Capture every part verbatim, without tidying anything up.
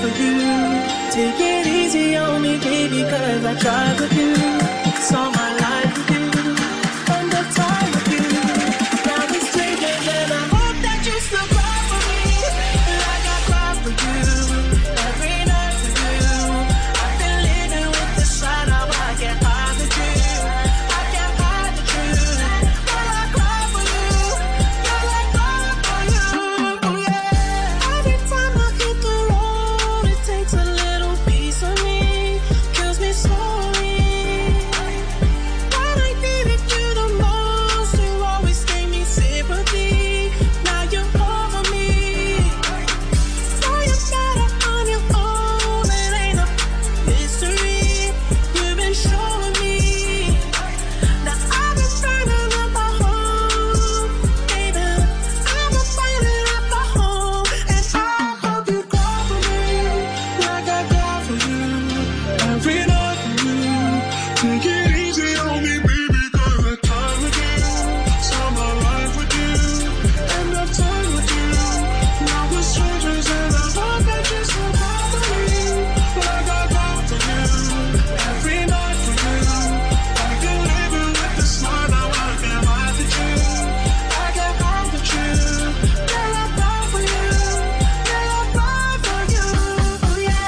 for you. Take it easy on me, baby, cause I tried with you. Saw my life with you, spend the time with you. Now we're strangers and I hope that you still cry for me, like I cry for you, every night for you. I've been living with the shine, now I can't hide the truth. I can't hide the truth. Girl, I cry for you, girl, I cry for you, oh yeah. Every time I hit the road, it takes a little piece of me, kills me slowly. When I needed you the most, you always gave me sympathy. Now you're over me. Now you're better on your own, it ain't a mystery. You've been showing me. Now I've been finding at my home, baby. I've been finding at my home, and I hope you call for me, like I call for you, every night for you. Take it easy on me, baby, cause I tried with you. Saw my life with you, end up time with you. Now we're strangers and I hope that you still call for me, like I call for you, every night for you. I've been living with the smile, now I can't hide the truth. I can't hide the truth. Girl, I cry for you, girl, I cry for you, oh yeah.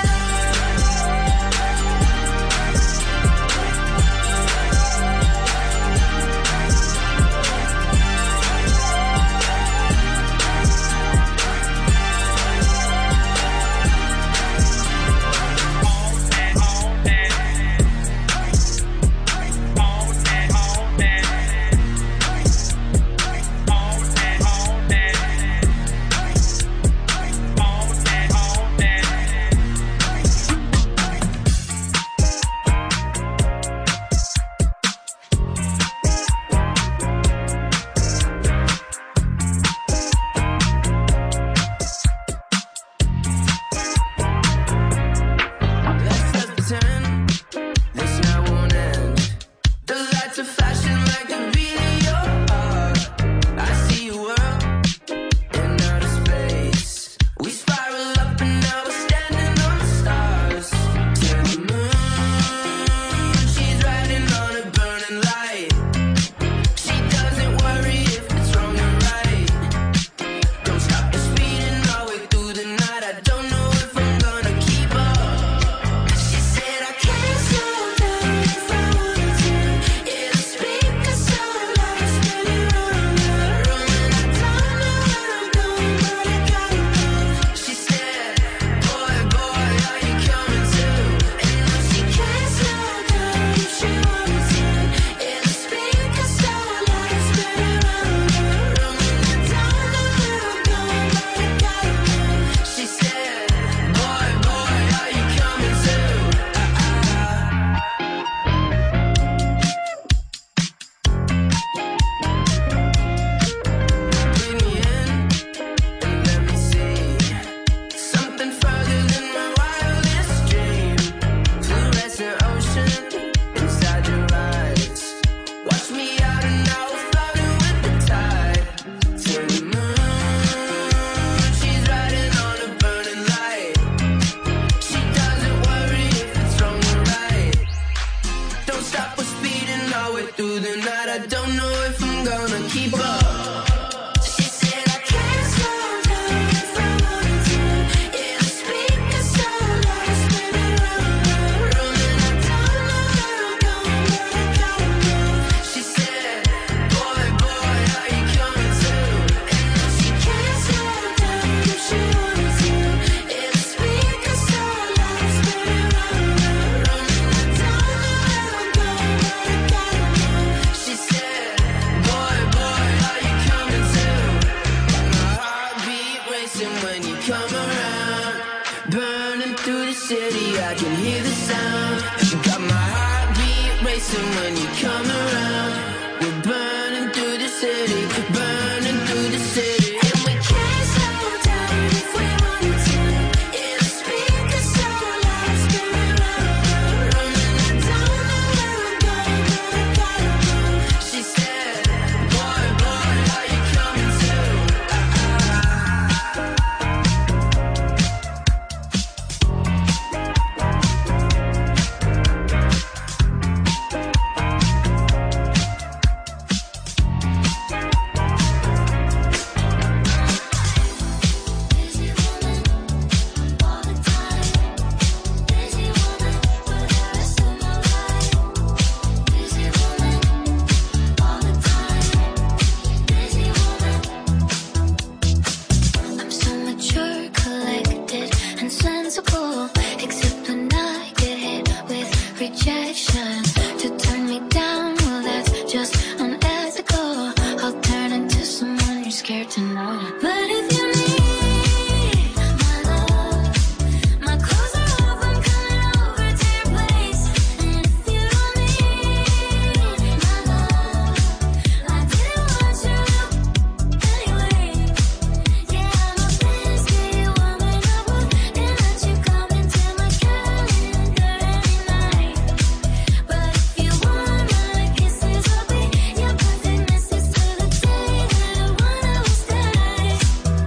Let's just pretend this night won't end. The lights are flashing like the beat of your heart. I see you world in outer space. We spiral up and now we're standing on the stars. To the moon, she's riding on a burning light. She doesn't worry if it's wrong or right. Don't stop the speeding all the way through the night. I don't know if I'm gonna keep up. She said I can't slow down if I wanted to. Yeah, the speakers so loud, spinning round the room, and I don't know where I'm going, but I gotta move. She said, boy, boy, are you coming too? And no, she can't slow down if she wanted to. Yeah, the speakers so loud, spinning round the room, and I don't know where I'm going, but I gotta move. She said, boy, boy, are you coming too? Bring me in and let me see something further than my wildest dream. Fluorescent ocean inside your eyes. Watch me out and now we're floating with the tide. To the moon, she's riding on a burning light. She doesn't worry if it's wrong or right. Don't stop us speeding all the way through the night. I don't know if I'm gonna keep up. She said I can't slow down if I wanted to. Yeah, the speakers so loud, spinning round the room, and I don't know where I'm going, but I gotta move. She said, boy, boy, are you coming too? And no, she can't slow down if she wanted to. Yeah, the speakers so loud, spinning round the room, and I don't know where I'm going, but I gotta move. She said, boy, boy, are you coming too? My heartbeat racing when you come around. Burning through the city, I can hear the sound. You got my heartbeat racing when you come around. We're burning through the city, burning through the city. And we can't slow down if we wanted to. Yeah, the speakers so loud, spinning round the room, and I don't know where I'm going, but I gotta move. She said, boy, boy, are you coming too? so cool, except when I get hit with rejection. To turn me down, well that's just unethical. I'll turn into someone you're scared to know. But if you need my love, my clothes are off, I'm coming over to your place. And if you don't need my love, I didn't want you anyway. Yeah, I'm a fancy woman, I wouldn't let you come into my calendar every night. But if you want my kisses, I'll be your perfect missus till the day that one of us dies.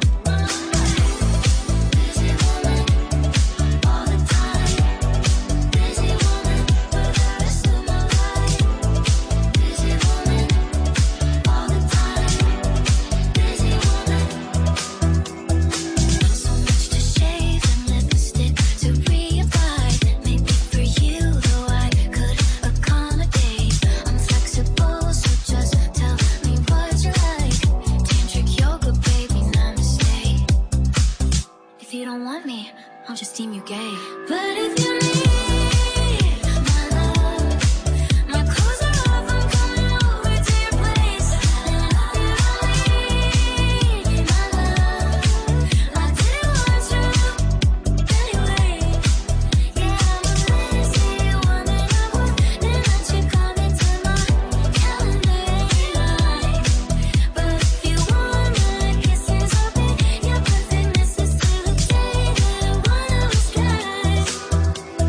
Busy woman, all the time. Busy woman, for the rest of my life. Busy woman, all the time. Busy woman. So much to shave and lipstick to reapply. Maybe for you, though I could accommodate. I'm flexible, so just tell me what you like. Tantric yoga, baby, namaste. If you don't want me, I'll just deem you gay. But if you need my love, my clothes are off, I'm coming over to your place. And if you don't need my love, I didn't want you anyway. Yeah, I'm a lazy woman, I wouldn't let you come into my calendar every night. But if you want my kisses, I'll be your perfect missus till the day that one of us dies.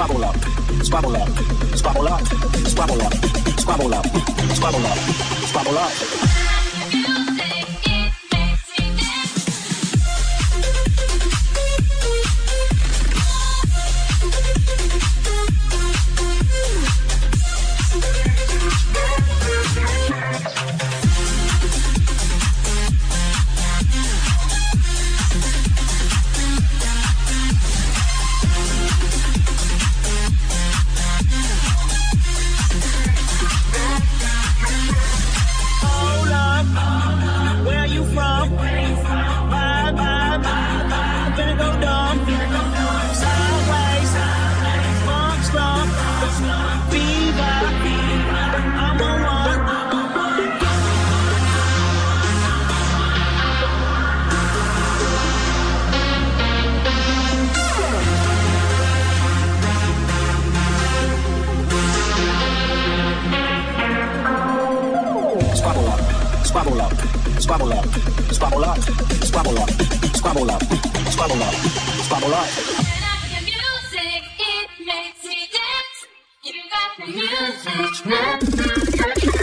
squabble up, squabble up, squabble up, squabble up, squabble up, squabble up, squabble up. Squabble up, squabble up, squabble up, squabble up, squabble up, squabble up, squabble up. The music, it makes me dance. You got the music.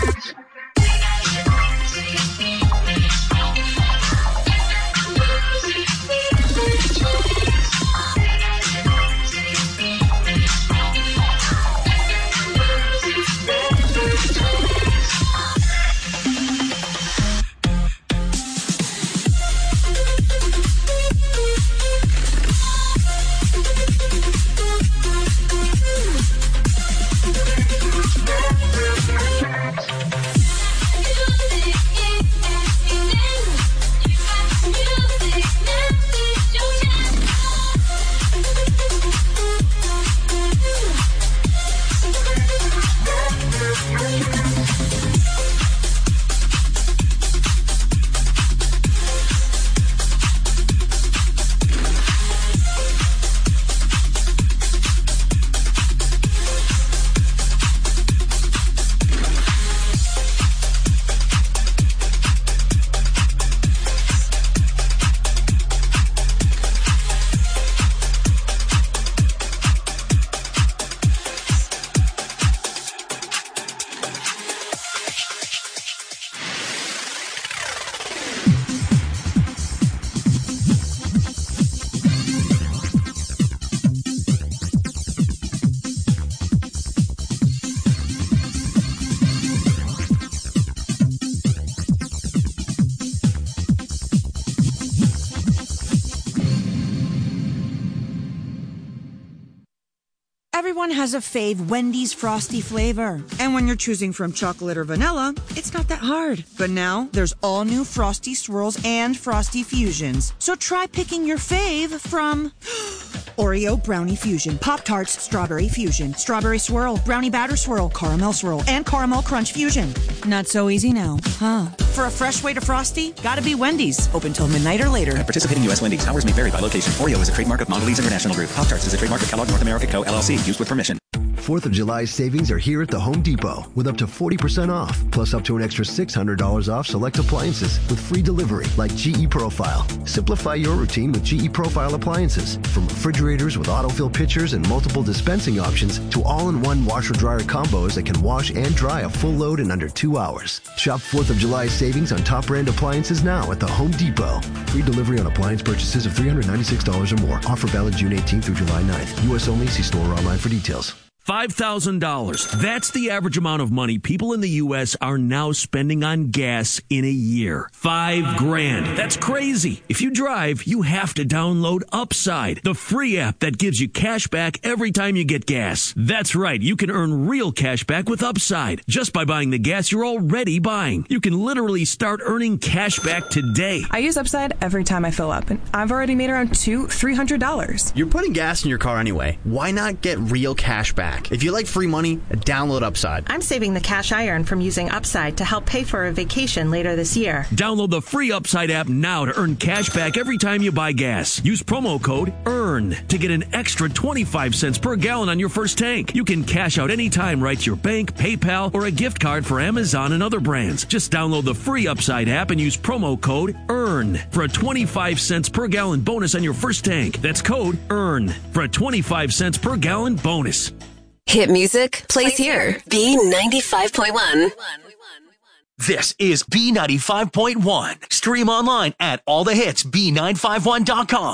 Everyone has a fave Wendy's Frosty flavor. And when you're choosing from chocolate or vanilla, it's not that hard. But now, there's all new Frosty Swirls and Frosty Fusions. So try picking your fave from Oreo Brownie Fusion, Pop-Tarts Strawberry Fusion, Strawberry Swirl, Brownie Batter Swirl, Caramel Swirl, and Caramel Crunch Fusion. Not so easy now, huh? For a fresh way to Frosty, gotta be Wendy's. Open till midnight or later. At participating U S Wendy's, hours may vary by location. Oreo is a trademark of Mondelez International Group. Pop-Tarts is a trademark of Kellogg North America Co. L L C. Used with permission. fourth of July savings are here at the Home Depot with up to forty percent off, plus up to an extra six hundred dollars off select appliances with free delivery like G E Profile. Simplify your routine with G E Profile appliances. From refrigerators with autofill pitchers and multiple dispensing options to all-in-one washer-dryer combos that can wash and dry a full load in under two hours. Shop fourth of July savings on top brand appliances now at the Home Depot. Free delivery on appliance purchases of three hundred ninety-six dollars or more. Offer valid June eighteenth through July ninth. U S only. See store or online for details. five thousand dollars. That's the average amount of money people in the U S are now spending on gas in a year. Five grand. That's crazy. If you drive, you have to download Upside, the free app that gives you cash back every time you get gas. That's right. You can earn real cash back with Upside just by buying the gas you're already buying. You can literally start earning cash back today. I use Upside every time I fill up, and I've already made around two, three hundred dollars. You're putting gas in your car anyway. Why not get real cash back? back. If you like free money, download Upside. I'm saving the cash I earn from using Upside to help pay for a vacation later this year. Download the free Upside app now to earn cash back every time you buy gas. Use promo code EARN to get an extra twenty-five cents per gallon on your first tank. You can cash out anytime right to your bank, PayPal, or a gift card for Amazon and other brands. Just download the free Upside app and use promo code EARN for a twenty-five cents per gallon bonus on your first tank. That's code EARN for a twenty-five cents per gallon bonus. Hit music plays here. B ninety-five point one. This is B ninety-five point one. Stream online at all the hits B nine five one dot com.